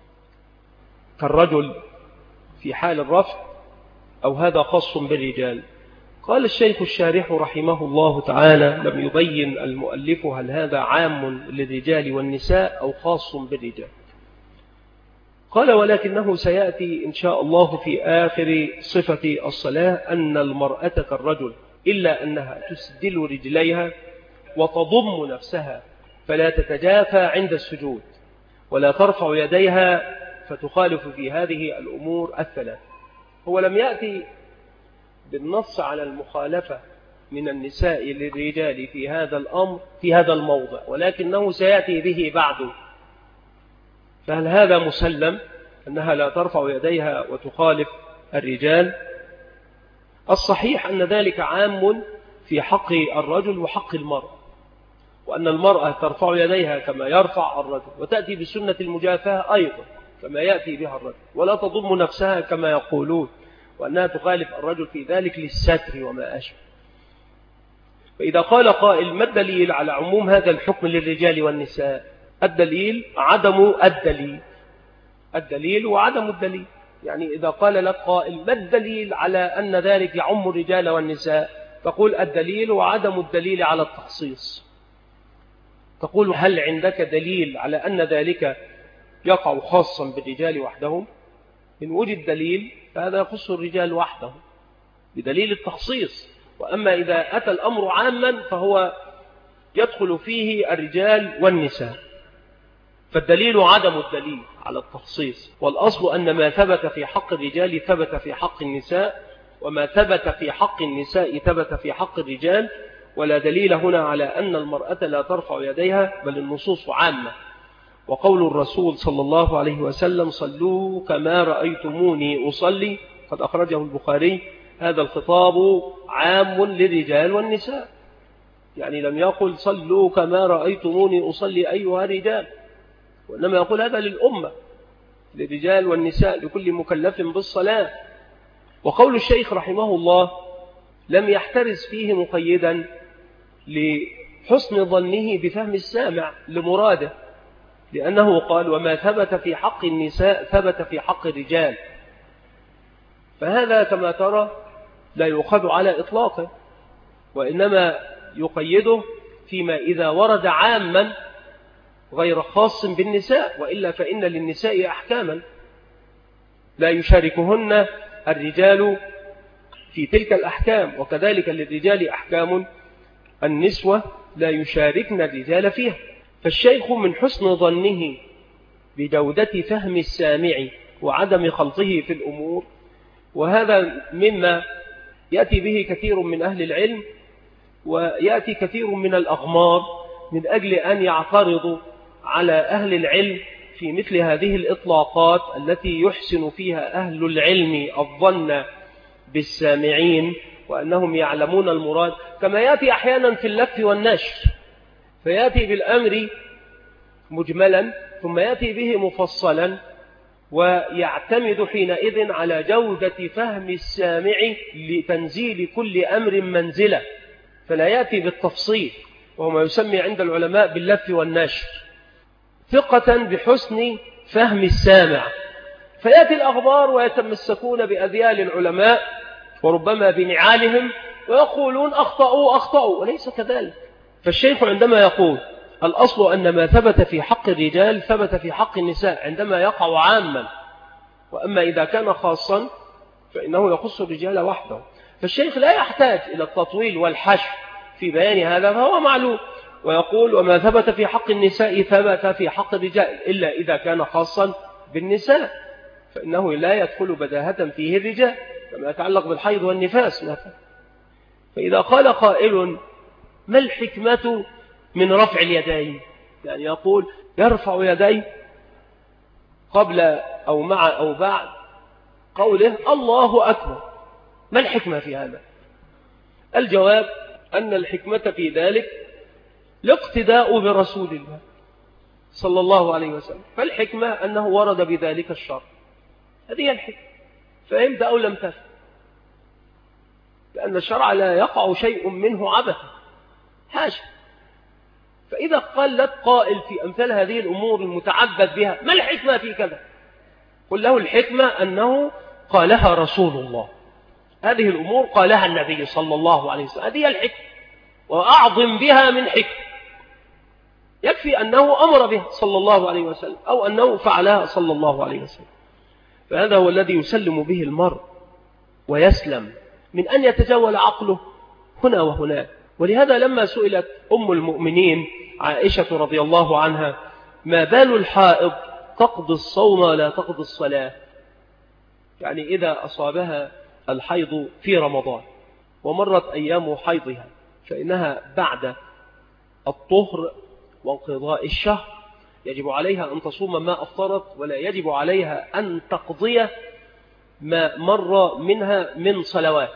كالرجل في حال الرفع، أو هذا خاص بالرجال؟ قال الشيخ الشارح رحمه الله تعالى: لم يبين المؤلف هل هذا عام للرجال والنساء أو خاص بالرجال. قال: ولكنه سيأتي إن شاء الله في آخر صفة الصلاة أن المرأة كالرجل، إلا أنها تسدل رجليها وتضم نفسها فلا تتجافى عند السجود، ولا ترفع يديها فتخالف في هذه الأمور الثلاث. هو لم يأتي بالنص على المخالفة من النساء للرجال في هذا الأمر في هذا الموضع، ولكنه سيأتي به بعده. فهل هذا مسلم أنها لا ترفع يديها وتخالف الرجال؟ الصحيح أن ذلك عام في حق الرجل وحق المرأة، وأن المرأة ترفع يديها كما يرفع الرجل، وتأتي بسنة المجافاة أيضا كما يأتي بها الرجل، ولا تضم نفسها كما يقولون، وأنها تخالف الرجل في ذلك للستر وما أشبه. فإذا قال قائل: ما الدليل على عموم هذا الحكم للرجال والنساء؟ الدليل عدم الدليل وعدم الدليل. يعني إذا قال لك قائل: ما الدليل على أن ذلك يعم الرجال والنساء؟ تقول: الدليل وعدم الدليل على التخصيص. تقول: هل عندك دليل على أن ذلك يقع خاصا بالرجال وحدهم؟ إن وجد دليل فهذا يخص الرجال وحدهم بدليل التخصيص، وأما إذا أتى الأمر عاما فهو يدخل فيه الرجال والنساء. فالدليل عدم الدليل على التخصيص، والأصل أن ما ثبت في حق الرجال ثبت في حق النساء، وما ثبت في حق النساء ثبت في حق الرجال، ولا دليل هنا على أن المرأة لا ترفع يديها، بل النصوص عامة. وقول الرسول صلى الله عليه وسلم: صلوا كما رأيتموني أصلي، قد أخرجه البخاري. هذا الخطاب عام للرجال والنساء، يعني لم يقل صلوا كما رأيتموني أصلي أيها الرجال، وإنما يقول هذا للأمة، للرجال والنساء، لكل مكلف بالصلاة. وقول الشيخ رحمه الله لم يحترز فيه مقيدا لحسن ظنه بفهم السامع لمراده، لأنه قال: وما ثبت في حق النساء ثبت في حق الرجال. فهذا كما ترى لا يؤخذ على إطلاقه، وإنما يقيده فيما إذا ورد عاما غير خاص بالنساء، وإلا فإن للنساء أحكاما لا يشاركهن الرجال في تلك الأحكام، وكذلك للرجال أحكام النسوة لا يشاركن الرجال فيها. فالشيخ من حسن ظنه بجودة فهم السامع وعدم خلطه في الأمور، وهذا مما يأتي به كثير من أهل العلم، ويأتي كثير من الأغمار من أجل أن يعترضوا على أهل العلم في مثل هذه الإطلاقات التي يحسن فيها أهل العلم الظن بالسامعين وأنهم يعلمون المراد، كما يأتي أحيانا في اللف والنشر، فيأتي بالأمر مجملا ثم يأتي به مفصلا ويعتمد حينئذ على جودة فهم السامع لتنزيل كل أمر منزلة، فلا يأتي بالتفصيل، وهو ما يسمى عند العلماء باللف والنشر، ثقة بحسن فهم السامع. فيأتي الأخبار ويتمسكون بأذيال العلماء وربما بنعالهم ويقولون أخطأوا، وليس كذلك. فالشيخ عندما يقول الأصل أن ما ثبت في حق الرجال ثبت في حق النساء عندما يقع عاما، وأما إذا كان خاصا فإنه يخص الرجال وحده. فالشيخ لا يحتاج إلى التطويل والحشو في بيان هذا، فهو معلوم. ويقول وما ثبت في حق النساء ثبت في حق الرجال إلا إذا كان خاصا بالنساء، فإنه لا يدخل بداهة فيه الرجال كما يتعلق بالحيض والنفاس مثلا. فإذا قال قائل ما الحكمة من رفع اليدين، يعني يقول يرفع يديه قبل أو مع أو بعد قوله الله أكبر، ما الحكمة في هذا؟ الجواب أن الحكمة في ذلك الاقتداء برسول الله صلى الله عليه وسلم، فالحكمة أنه ورد بذلك الشرع، هذه الحكمة. فهمت أو لم تفهم؟ لأن الشرع لا يقع شيء منه عبثا، حاشا. فإذا قالت قائل في أمثال هذه الأمور المتعبد بها ما الحكمة في كذا، قل له الحكمة أنه قالها رسول الله، هذه الأمور قالها النبي صلى الله عليه وسلم، هذه الحكمة، وأعظم بها من حكمة، يكفي أنه أمر بها صلى الله عليه وسلم أو أنه فعلها صلى الله عليه وسلم. فهذا هو الذي يسلم به المرء ويسلم من أن يتجول عقله هنا وهناك. ولهذا لما سئلت أم المؤمنين عائشة رضي الله عنها ما بال الحائض تقضي الصوم ولا تقضي الصلاة، يعني إذا أصابها الحيض في رمضان ومرت أيام حيضها فإنها بعد الطهر وانقضاء الشهر يجب عليها أن تصوم ما أفطرت، ولا يجب عليها أن تقضي ما مر منها من صلوات.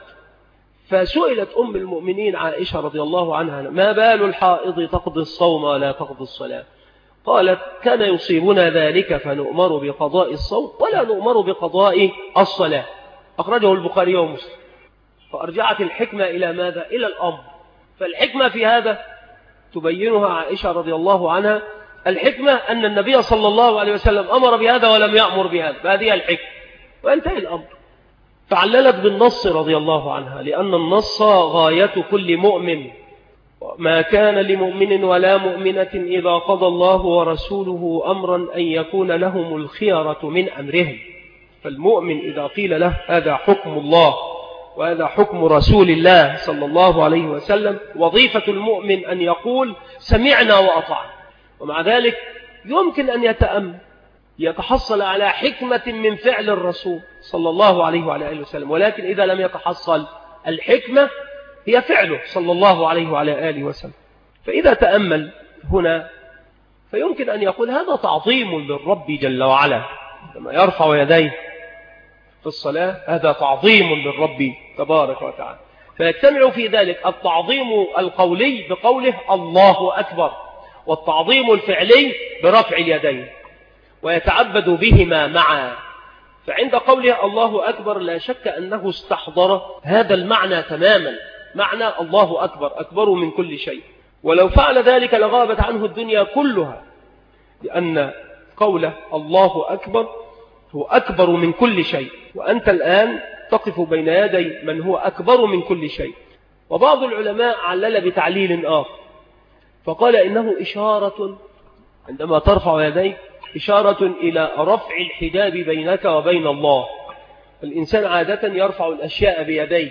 فسئلت أم المؤمنين عائشة رضي الله عنها ما بال الحائض تقضي الصوم ولا تقضي الصلاة؟ قالت كان يصيبنا ذلك فنؤمر بقضاء الصوم ولا نؤمر بقضاء الصلاة، أخرجه البخاري ومسلم. فأرجعت الحكمة إلى ماذا؟ إلى الأمر. فالحكمة في هذا تبينها عائشة رضي الله عنها، الحكمة أن النبي صلى الله عليه وسلم أمر بهذا ولم يأمر بهذا، فهذه الحكمة، وانتهى الأمر. فعللت بالنص رضي الله عنها لأن النص غاية كل مؤمن، ما كان لمؤمن ولا مؤمنة إذا قضى الله ورسوله أمرا أن يكون لهم الخيرة من أمرهم. فالمؤمن إذا قيل له هذا حكم الله وهذا حكم رسول الله صلى الله عليه وسلم، وظيفة المؤمن أن يقول سمعنا وأطعنا. ومع ذلك يمكن أن يتأمل يتحصل على حكمة من فعل الرسول صلى الله عليه وعلى آله وسلم، ولكن إذا لم يتحصل الحكمة هي فعله صلى الله عليه وعلى آله وسلم. فإذا تأمل هنا فيمكن أن يقول هذا تعظيم للرب جل وعلا، لما يرفع يديه في الصلاة هذا تعظيم للرب تبارك وتعالى. فيجتمع في ذلك التعظيم القولي بقوله الله أكبر، والتعظيم الفعلي برفع اليدين، ويتعبد بهما معا. فعند قوله الله أكبر لا شك أنه استحضر هذا المعنى تماما، معنى الله أكبر، أكبر من كل شيء. ولو فعل ذلك لغابت عنه الدنيا كلها، لأن قوله الله أكبر هو أكبر من كل شيء، وأنت الآن تقف بين يدي من هو أكبر من كل شيء. وبعض العلماء علل بتعليل آخر فقال إنه إشارة، عندما ترفع يديك إشارة إلى رفع الحجاب بينك وبين الله. الإنسان عادة يرفع الأشياء بيديه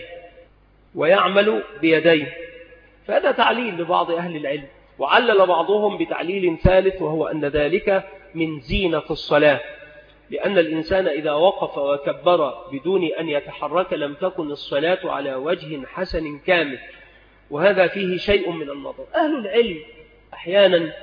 ويعمل بيديه، فهذا تعليل لبعض أهل العلم. وعلل بعضهم بتعليل ثالث وهو أن ذلك من زينة الصلاة، لأن الإنسان إذا وقف وكبر بدون أن يتحرك لم تكن الصلاة على وجه حسن كامل، وهذا فيه شيء من النظر. أهل العلم أحيانا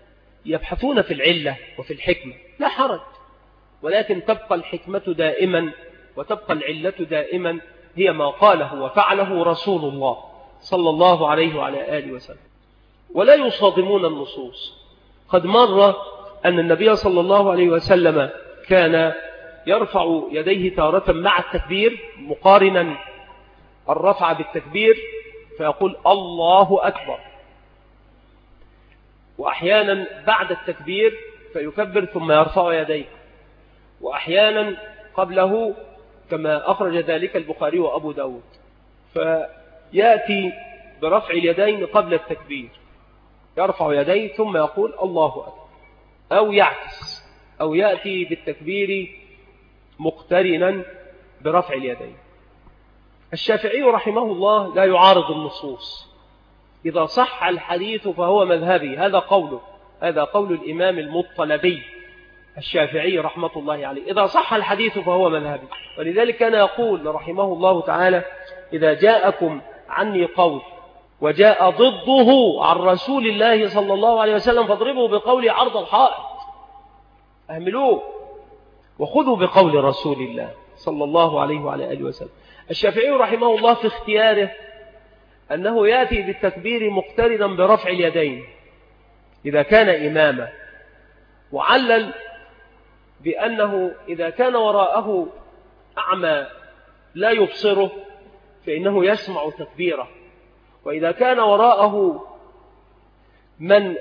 يبحثون في العلة وفي الحكمة، لا حرج، ولكن تبقى الحكمة دائما وتبقى العلة دائما هي ما قاله وفعله رسول الله صلى الله عليه وعلى آله وسلم، ولا يصادمون النصوص. قد مر أن النبي صلى الله عليه وسلم كان يرفع يديه تارة مع التكبير مقارنا الرفع بالتكبير فيقول الله أكبر، وأحيانا بعد التكبير فيكبر ثم يرفع يديه، وأحيانا قبله كما أخرج ذلك البخاري وأبو داود، فيأتي برفع اليدين قبل التكبير، يرفع يديه ثم يقول الله أكبر، أو يعكس، أو يأتي بالتكبير مقترنا برفع اليدين. الشافعي رحمه الله لا يعارض النصوص، إذا صح الحديث فهو مذهبي، هذا قوله، هذا قول الإمام المطلبي الشافعي رحمة الله عليه، إذا صح الحديث فهو مذهبي. ولذلك كان يقول رحمه الله تعالى: إذا جاءكم عني قول وجاء ضده عن رسول الله صلى الله عليه وسلم فاضربوا بقول عرض الحائط، أهملوه وخذوا بقول رسول الله صلى الله عليه وعلى آله وسلم. الشافعي رحمه الله في اختياره أنه يأتي بالتكبير مقترنا برفع اليدين إذا كان إماما، وعلل بأنه إذا كان وراءه أعمى لا يبصره فإنه يسمع تكبيره، وإذا كان وراءه من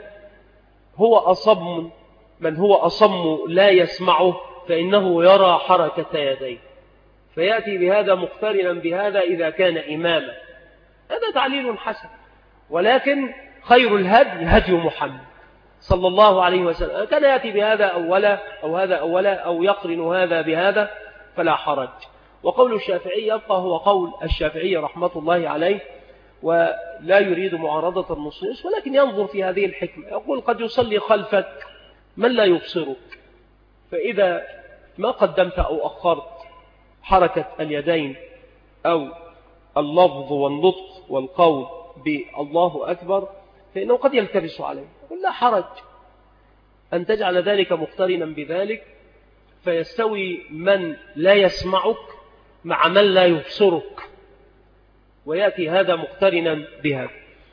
هو أصم لا يسمعه فإنه يرى حركة يديه، فيأتي بهذا مقترنا بهذا إذا كان إماما. هذا تعليل حسن، ولكن خير الهدي هدي محمد صلى الله عليه وسلم، كان يأتي بهذا أولا أو هذا أولا أو يقرن هذا بهذا فلا حرج. وقول الشافعي يبقى هو قول الشافعي رحمة الله عليه، ولا يريد معارضة النصوص، ولكن ينظر في هذه الحكمة، يقول: قد يصلي خلفك من لا يبصرك، فإذا ما قدمت أو أخرت حركة اليدين أو اللفظ والنطق والقول بالله أكبر فإنه قد يلتبس عليه، يقول: لا حرج أن تجعل ذلك مقترنا بذلك، فيستوي من لا يسمعك مع من لا يبصرك، ويأتي هذا مقترنا بهذا.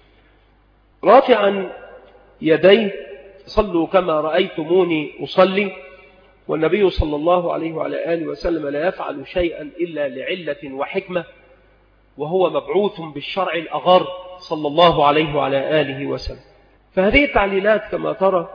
رافعا يديه: صلوا كما رأيتموني أصلي. والنبي صلى الله عليه وعلى آله وسلم لا يفعل شيئا إلا لعلة وحكمة، وهو مبعوث بالشرع الأغر صلى الله عليه وعلى آله وسلم. فهذه التعليلات كما ترى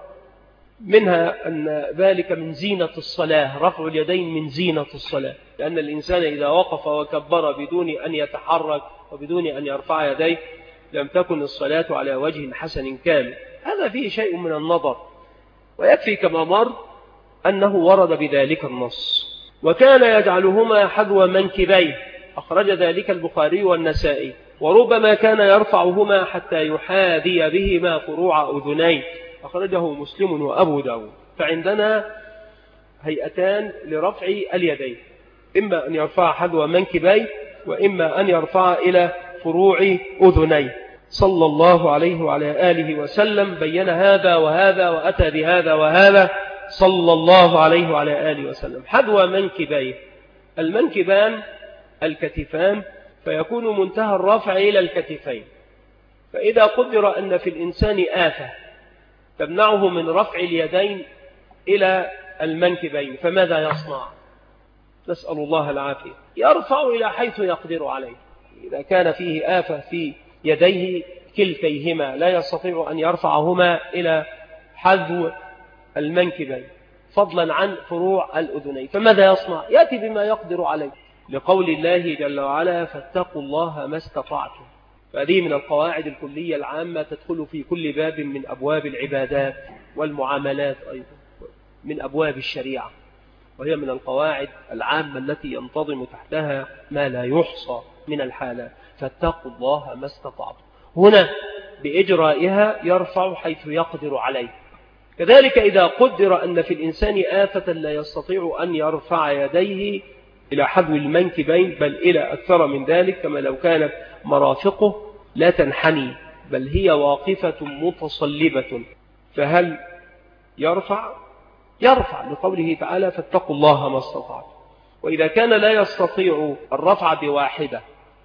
منها أن ذلك من زينة الصلاة، رفع اليدين من زينة الصلاة، لأن الإنسان إذا وقف وكبر بدون أن يتحرك وبدون أن يرفع يديه لم تكن الصلاة على وجه حسن كامل. هذا فيه شيء من النظر، ويكفي كما مر أنه ورد بذلك النص. وكان يجعلهما حذو منكبيه، أخرج ذلك البخاري والنسائي، وربما كان يرفعهما حتى يحاذي بهما فروع أذنيه، أخرجه مسلم وأبو داود. فعندنا هيئتان لرفع اليدين، إما أن يرفع حذو منكبيه وإما أن يرفع إلى فروع أذنيه. صلى الله عليه وعلى آله وسلم بين هذا وهذا وأتى بهذا وهذا صلى الله عليه وعلى آله وسلم. حذو منكبيه، المنكبان الكتفان، فيكون منتهى الرفع إلى الكتفين. فإذا قدر أن في الإنسان آفة تمنعه من رفع اليدين إلى المنكبين فماذا يصنع؟ نسأل الله العافية. يرفع إلى حيث يقدر عليه. إذا كان فيه آفة في يديه كلتيهما لا يستطيع أن يرفعهما إلى حذو المنكبين فضلا عن فروع الأذنين فماذا يصنع؟ يأتي بما يقدر عليه، لقول الله جل وعلا: فاتقوا الله ما استطعتم. فهذه من القواعد الكلية العامة تدخل في كل باب من أبواب العبادات والمعاملات، أيضا من أبواب الشريعة، وهي من القواعد العامة التي ينتظم تحتها ما لا يحصى من الحالات. فاتقوا الله ما استطعتم، هنا بإجرائها يرفع حيث يقدر عليه. كذلك إذا قدر أن في الإنسان آفة لا يستطيع أن يرفع يديه إلى حذو المنكبين بل إلى أكثر من ذلك، كما لو كانت مرافقه لا تنحني بل هي واقفة متصلبة، فهل يرفع؟ يرفع لقوله تعالى: فاتقوا الله ما استطعتم. وإذا كان لا يستطيع الرفع بواحدة،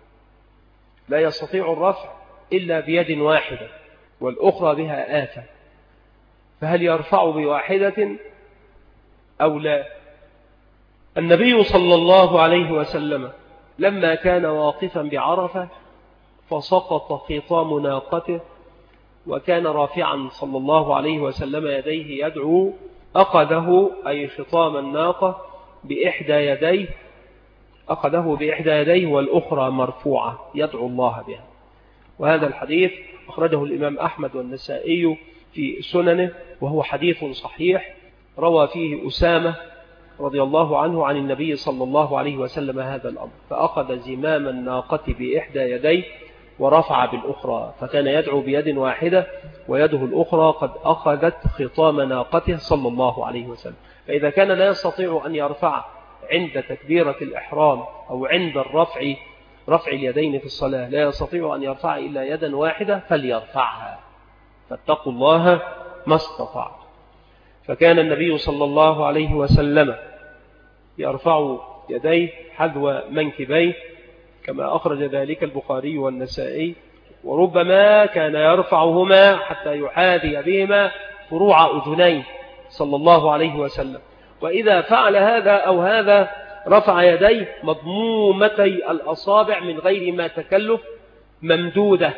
لا يستطيع الرفع إلا بيد واحدة والأخرى بها آفة، فهل يرفع بواحدة أو لا؟ النبي صلى الله عليه وسلم لما كان واقفا بعرفة فسقط خطام ناقته، وكان رافعا صلى الله عليه وسلم يديه يدعو، أخذه أي خطام الناقة بإحدى يديه، أخذه بإحدى يديه والأخرى مرفوعة يدعو الله بها. وهذا الحديث أخرجه الإمام أحمد والنسائي في سننه، وهو حديث صحيح روى فيه أسامة رضي الله عنه عن النبي صلى الله عليه وسلم هذا الأمر، فأخذ زمام الناقة بإحدى يديه ورفع بالأخرى، فكان يدعو بيد واحدة ويده الأخرى قد أخذت خطام ناقته صلى الله عليه وسلم. فإذا كان لا يستطيع أن يرفع عند تكبيرة الإحرام أو عند رفع اليدين في الصلاة، لا يستطيع أن يرفع إلا يدا واحدة فليرفعها، فاتقوا الله ما استطاع. فكان النبي صلى الله عليه وسلم يرفع يديه حذو منكبيه كما أخرج ذلك البخاري والنسائي، وربما كان يرفعهما حتى يحاذي بهما فروع أذنيه صلى الله عليه وسلم. وإذا فعل هذا أو هذا رفع يديه مضمومتي الأصابع من غير ما تكلف ممدودة،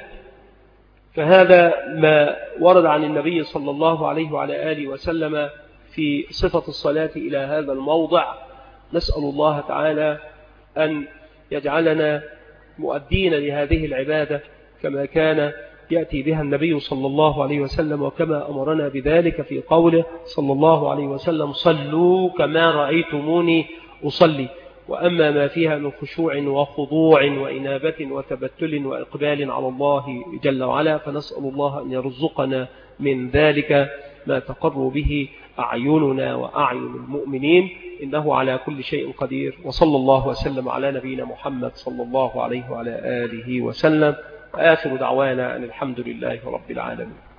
فهذا ما ورد عن النبي صلى الله عليه وعلى آله وسلم في صفة الصلاة إلى هذا الموضع. نسأل الله تعالى أن يجعلنا مؤدين لهذه العبادة كما كان يأتي بها النبي صلى الله عليه وسلم، وكما أمرنا بذلك في قوله صلى الله عليه وسلم: صلوا كما رأيتموني أصلي. وأما ما فيها من خشوع وخضوع وإنابة وتبتل وإقبال على الله جل وعلا، فنسأل الله أن يرزقنا من ذلك ما تقر به أعيننا وأعين المؤمنين، إنه على كل شيء قدير. وصلى الله وسلم على نبينا محمد صلى الله عليه وعلى آله وسلم، وآخر دعوانا أن الحمد لله رب العالمين.